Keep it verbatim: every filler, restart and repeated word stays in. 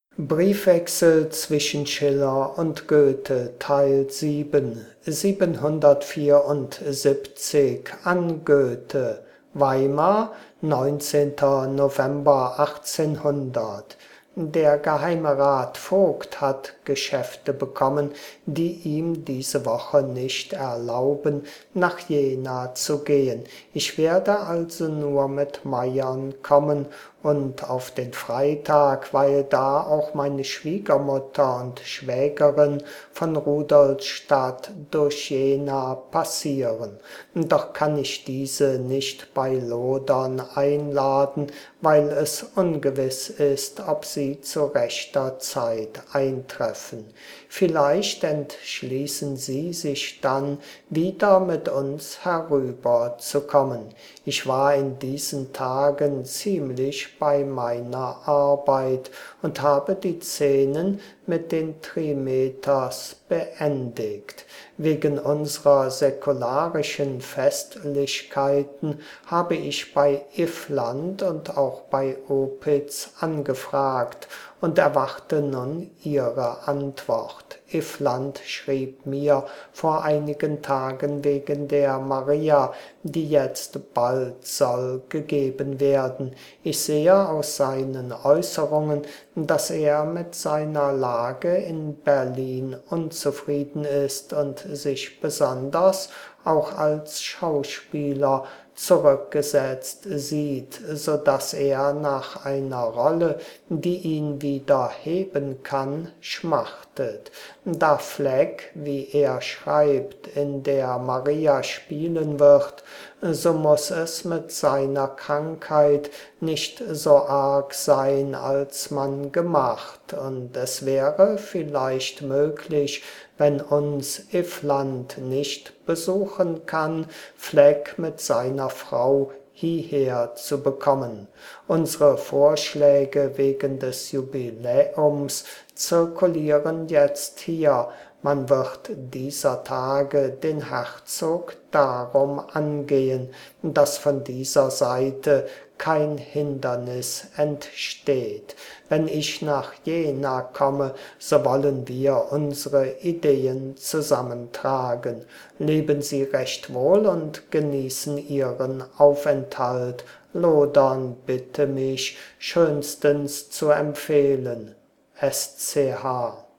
Briefwechsel zwischen Schiller und Goethe, Teil sieben, siebenhundertvierundsiebzig an Goethe, Weimar, neunzehnter November achtzehnhundert. Der Geheimerat Vogt hat Geschäfte bekommen, die ihm diese Woche nicht erlauben, nach Jena zu gehen. Ich werde also nur mit Meiern kommen und auf den Freitag, weil da auch meine Schwiegermutter und Schwägerin von Rudolstadt durch Jena passieren. Doch kann ich diese nicht bei Lodern einladen, weil es ungewiss ist, ob sie zu rechter Zeit eintreffen. Vielleicht entschließen sie sich dann, wieder mit uns herüberzukommen. Ich war in diesen Tagen ziemlich bei meiner Arbeit und habe die Szenen mit den Trimeters beendigt. Wegen unserer säkularischen Festlichkeiten habe ich bei Iffland und auch bei Opitz angefragt und erwarte nun ihre Antwort. Iffland schrieb mir vor einigen Tagen wegen der Maria, die jetzt bald soll gegeben werden. Ich sehe aus seinen Äußerungen, dass er mit seiner Lage in Berlin unzufrieden ist und sich besonders auch als Schauspieler zurückgesetzt sieht, so dass er nach einer Rolle, die ihn wieder heben kann, schmachtet. Da Fleck, wie er schreibt, in der Maria spielen wird, so muss es mit seiner Krankheit nicht so arg sein, als man gemacht, und es wäre vielleicht möglich, wenn uns Iffland nicht besuchen kann, Fleck mit seiner Frau hierher zu bekommen. Unsere Vorschläge wegen des Jubiläums zirkulieren jetzt hier. Man wird dieser Tage den Herzog darum angehen, dass von dieser Seite kein Hindernis entsteht. Wenn ich nach Jena komme, so wollen wir unsere Ideen zusammentragen. Leben Sie recht wohl und genießen Ihren Aufenthalt. Lodern bitte mich schönstens zu empfehlen. S C H